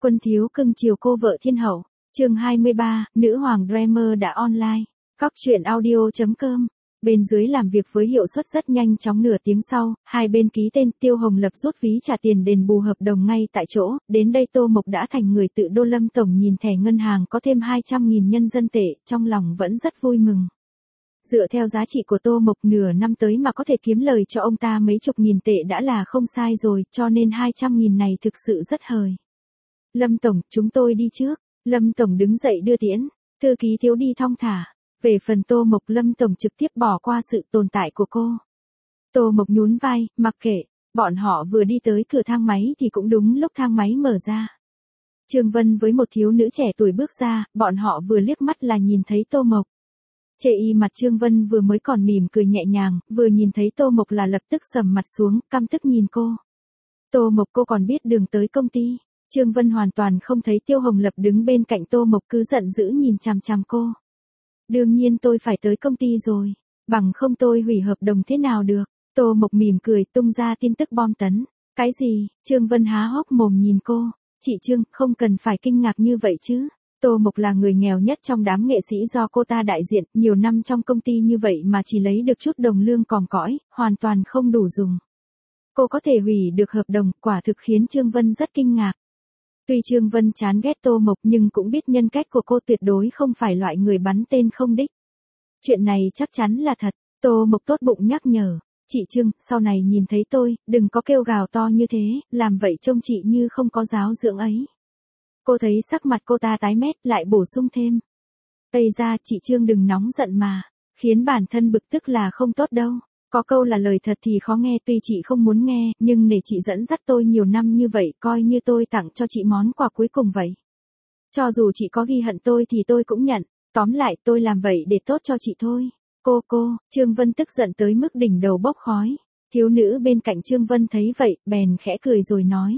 Quân thiếu cưng chiều cô vợ thiên hậu. Chương 23, nữ hoàng Dreamer đã online. Cóc truyện audio.com. Bên dưới làm việc với hiệu suất rất nhanh chóng, nửa tiếng sau, hai bên ký tên. Tiêu Hồng Lập rút ví trả tiền đền bù hợp đồng ngay tại chỗ. Đến đây Tô Mộc đã thành người tự đô. Lâm tổng nhìn thẻ ngân hàng có thêm 200.000 nhân dân tệ, trong lòng vẫn rất vui mừng. Dựa theo giá trị của Tô Mộc, nửa năm tới mà có thể kiếm lời cho ông ta mấy chục nghìn tệ đã là không sai rồi, cho nên 200.000 này thực sự rất hời. Lâm tổng, chúng tôi đi trước. Lâm tổng đứng dậy đưa tiễn. Thư ký Thiếu đi thong thả. Về phần Tô Mộc, Lâm tổng trực tiếp bỏ qua sự tồn tại của cô. Tô Mộc nhún vai, mặc kệ. Bọn họ vừa đi tới cửa thang máy thì cũng đúng lúc thang máy mở ra. Trương Vân với một thiếu nữ trẻ tuổi bước ra, bọn họ vừa liếc mắt là nhìn thấy Tô Mộc. Chê y mặt Trương Vân vừa mới còn mỉm cười nhẹ nhàng, vừa nhìn thấy Tô Mộc là lập tức sầm mặt xuống, căm tức nhìn cô. Tô Mộc, cô còn biết đường tới công ty. Trương Vân hoàn toàn không thấy Tiêu Hồng Lập đứng bên cạnh Tô Mộc, cứ giận dữ nhìn chằm chằm cô. Đương nhiên tôi phải tới công ty rồi, bằng không tôi hủy hợp đồng thế nào được. Tô Mộc mỉm cười tung ra tin tức bom tấn. Cái gì? Trương Vân há hốc mồm nhìn cô. Chị Trương, không cần phải kinh ngạc như vậy chứ. Tô Mộc là người nghèo nhất trong đám nghệ sĩ do cô ta đại diện, nhiều năm trong công ty như vậy mà chỉ lấy được chút đồng lương còm cõi, hoàn toàn không đủ dùng. Cô có thể hủy được hợp đồng, quả thực khiến Trương Vân rất kinh ngạc. Tuy Trương Vân chán ghét Tô Mộc nhưng cũng biết nhân cách của cô tuyệt đối không phải loại người bắn tên không đích. Chuyện này chắc chắn là thật. Tô Mộc tốt bụng nhắc nhở. Chị Trương, sau này nhìn thấy tôi, đừng có kêu gào to như thế, làm vậy trông chị như không có giáo dưỡng ấy. Cô thấy sắc mặt cô ta tái mét, lại bổ sung thêm. Ây ra, chị Trương đừng nóng giận mà, khiến bản thân bực tức là không tốt đâu. Có câu là lời thật thì khó nghe, tuy chị không muốn nghe, nhưng để chị dẫn dắt tôi nhiều năm như vậy, coi như tôi tặng cho chị món quà cuối cùng vậy. Cho dù chị có ghi hận tôi thì tôi cũng nhận, tóm lại tôi làm vậy để tốt cho chị thôi. Cô, Trương Vân tức giận tới mức đỉnh đầu bốc khói. Thiếu nữ bên cạnh Trương Vân thấy vậy, bèn khẽ cười rồi nói.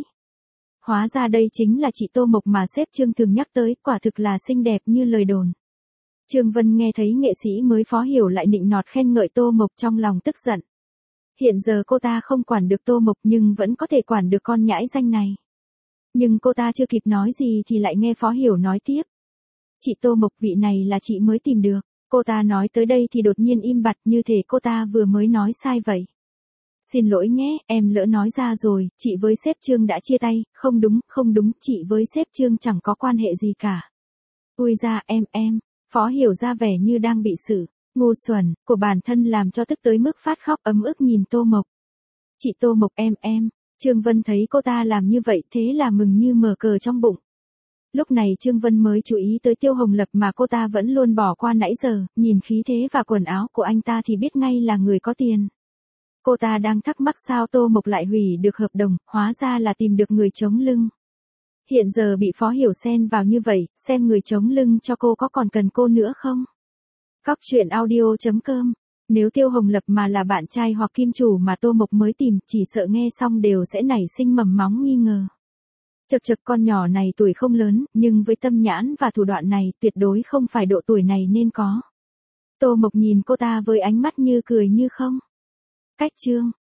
Hóa ra đây chính là chị Tô Mộc mà sếp Trương thường nhắc tới, quả thực là xinh đẹp như lời đồn. Trương Vân nghe thấy nghệ sĩ mới Phó Hiểu lại nịnh nọt khen ngợi Tô Mộc, trong lòng tức giận. Hiện giờ cô ta không quản được Tô Mộc nhưng vẫn có thể quản được con nhãi danh này. Nhưng cô ta chưa kịp nói gì thì lại nghe Phó Hiểu nói tiếp. Chị Tô Mộc, vị này là chị mới tìm được. Cô ta nói tới đây thì đột nhiên im bặt, như thể cô ta vừa mới nói sai vậy. Xin lỗi nhé, em lỡ nói ra rồi, chị với sếp Trương đã chia tay. Không đúng, chị với sếp Trương chẳng có quan hệ gì cả. Ui ra, em. Phó Hiểu ra vẻ như đang bị xử ngu xuẩn của bản thân làm cho tức tới mức phát khóc ấm ức nhìn Tô Mộc. Chị Tô Mộc, em. Trương Vân thấy cô ta làm như vậy thế là mừng như mở cờ trong bụng. Lúc này Trương Vân mới chú ý tới Tiêu Hồng Lập mà cô ta vẫn luôn bỏ qua nãy giờ, nhìn khí thế và quần áo của anh ta thì biết ngay là người có tiền. Cô ta đang thắc mắc sao Tô Mộc lại hủy được hợp đồng, hóa ra là tìm được người chống lưng. Hiện giờ bị Phó Hiểu xen vào như vậy, xem người chống lưng cho cô có còn cần cô nữa không? Cóc truyện audio.com. Nếu Tiêu Hồng Lập mà là bạn trai hoặc kim chủ mà Tô Mộc mới tìm, chỉ sợ nghe xong đều sẽ nảy sinh mầm móng nghi ngờ. Chật con nhỏ này tuổi không lớn, nhưng với tâm nhãn và thủ đoạn này tuyệt đối không phải độ tuổi này nên có. Tô Mộc nhìn cô ta với ánh mắt như cười như không. Cách Trương,